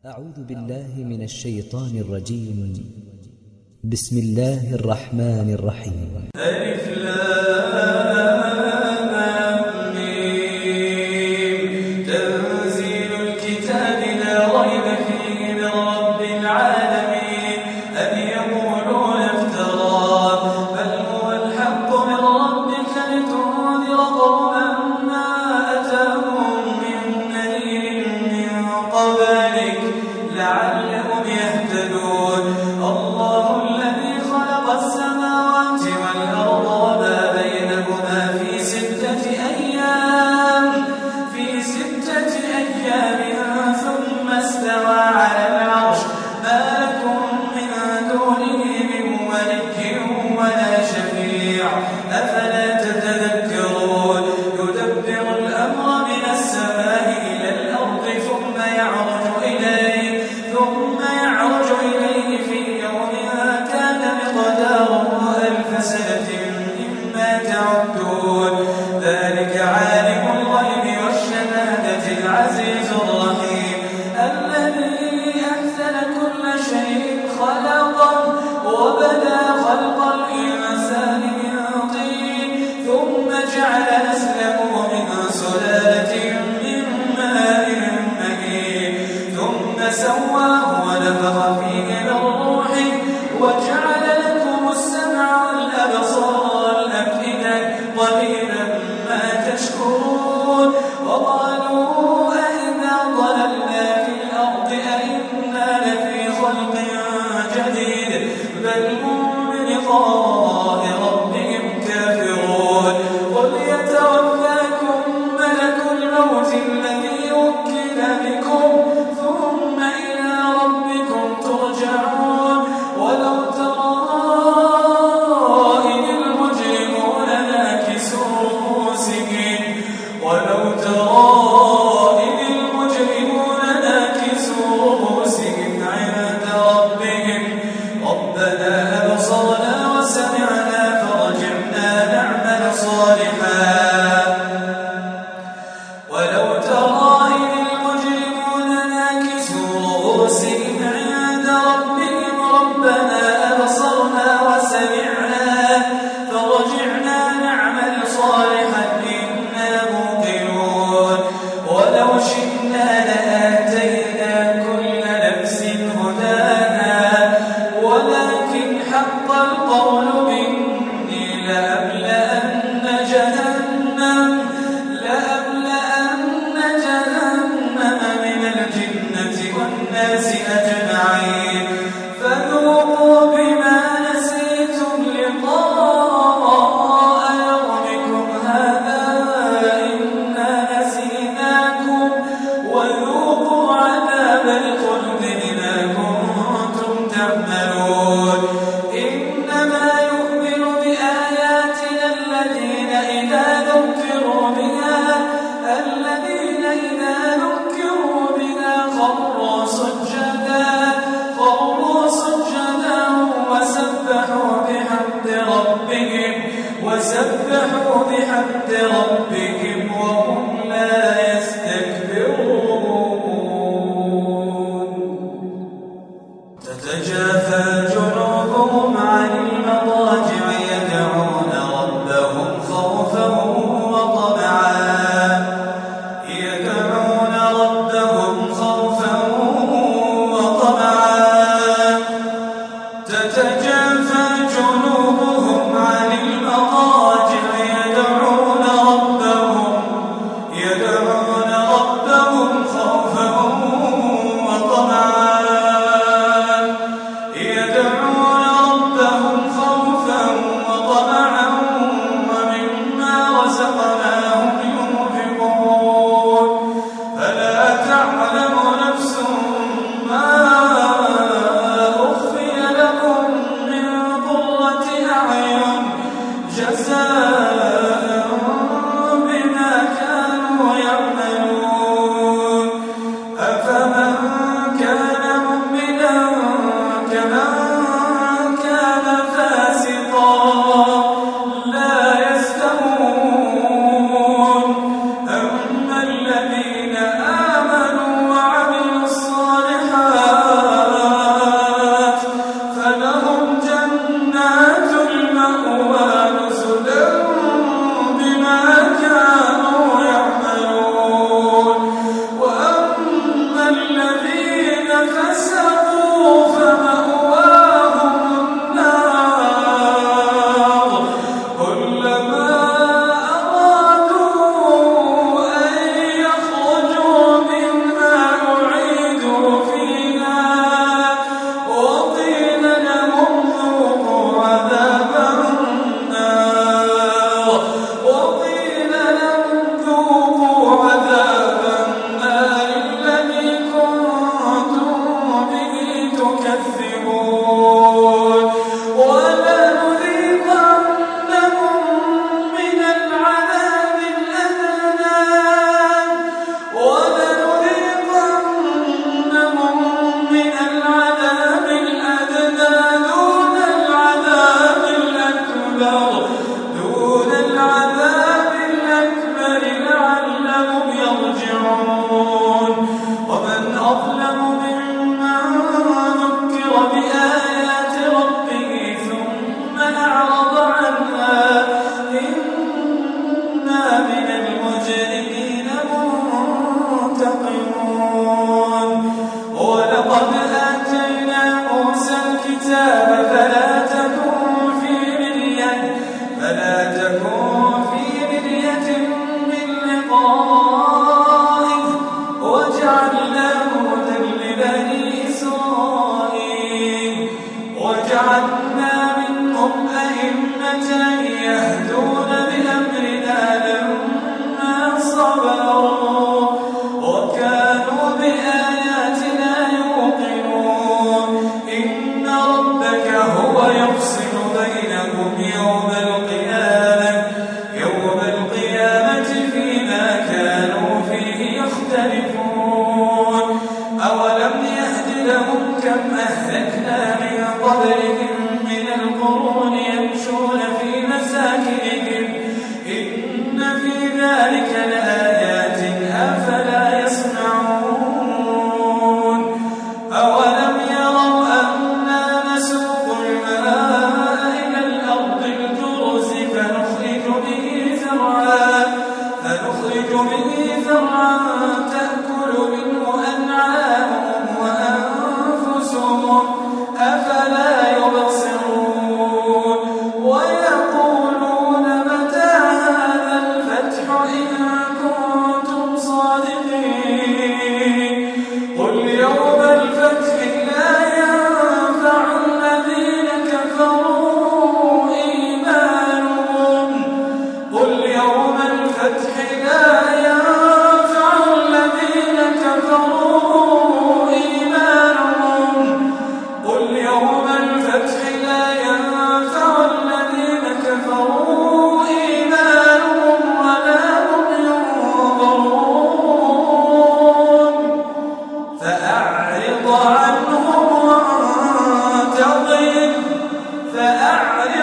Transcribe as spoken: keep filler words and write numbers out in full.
أعوذ بالله من الشيطان الرجيم. بسم الله الرحمن الرحيم. ألف لام ميم. تنزيل الكتاب لا ريب فيه من رب العالمين. أم يقولون افتراه بل هو الحق من ربك لتنذر قوما ما أتاهم من نذير من قبلك لعلهم يهتدون. الله الذي خلق السماوات والأرض وما بينهما في ستة أيام في ستة أيام ثم استوى على العرش. ما لكم من دونه من ولي ولا شفيع أفلا تتذكرون. يدبر الأمر من السماء إلى الأرض ثم يعرج إليه ثم يعرج إليه في يوم كان مقداره ألف سنة مما تعدون. ذلك عالم الغيب والشهادة العزيز الرحيم الذي أحسن كل شيء خلقه وبدأ خلق الإنسان من طين ثم جعل نسله من سلالة من ماء مهين ثم سواه ونفخ فيه من روحه وجعل لكم السمع والأبصار والأفئدة قليلا ما تشكرون. وقالوا أئذا ضللنا في الأرض أئنا لفي خلق جديد بل هم بلقاء ربهم كافرون. قل يتوفاكم ملك الموت الذي وكل بكم ثم إلى ربكم ترجعون. ولو ترى إذ المجرمون ناكسوا رؤوسهم ولو ترى إذ المجرمون ناكسوا رؤوسهم عند ربهم ربنا أبصرنا وسمعنا فرجعنا نعمل صالحا. ولو ترى إذ المجرمون ناكسوا رؤوسهم عند ربهم ربنا أبصرنا وسمعنا فرجعنا نعمل صالحا إنا موقنون. ولو شئنا لآتينا كل نفس هداها ولكن حق القول مني لأملأن جهنم لأملأن جهنم من الجنة والناس أجمعين. فذوقوا بما نسيتم لقاء يومكم هذا إنا نسيناكم وذوقوا عذاب الخلد بما كنتم تعملون. إنما يؤمن بآياتنا الذين إذا ذكروا بها الذين إذا ذكروا بها خروا سجدا خروا سجدا وسبحوا بحمد ربهم وسبحوا بحمد ربهم وهم لا يستكبرون. تتجافى جنوبهم عن المضاجع يدعون ربهم خوفا وطمعا يدعون ربهم خوفا وطمعا. تتجافى جنوبهم عن المضاجع يدعون ربهم الكتاب فلا تكن في مرية فلا تكن في مرية من لقائه وجعلناه هدى لبني إسرائيل وجعلنا منهم أئمة يهدون بأمرنا لما صبروا وكانوا بآياتنا يوقنون إن ربك هو يفصل بينهم يوم القيامة يوم القيامة فيما كانوا فيه يختلفون أولم يهد لهم كم أهلكنا من قبلهم من القرون يمشون في مساكنهم إن في ذلك لآيات أفلا يسمعون أولم يروا أنا نسوق الماء إلى الأرض الجرز فنخرج به زرعا فنخرج به زرعا تأكل منه أنعامهم وأنفسهم أفلا يبصرون ويقولون متى هذا الفتح إن كنتم صادقين قل يوم الفتح لا ينفع الذين كفروا إيمانهم قل يوم الفتح لا ينفع الذين كفروا إيمانهم قل يوم الفتح لا ينفع الذين كفروا إيمانهم ولا هم ينظرون فأعرض عنهم وانتظر فأعرض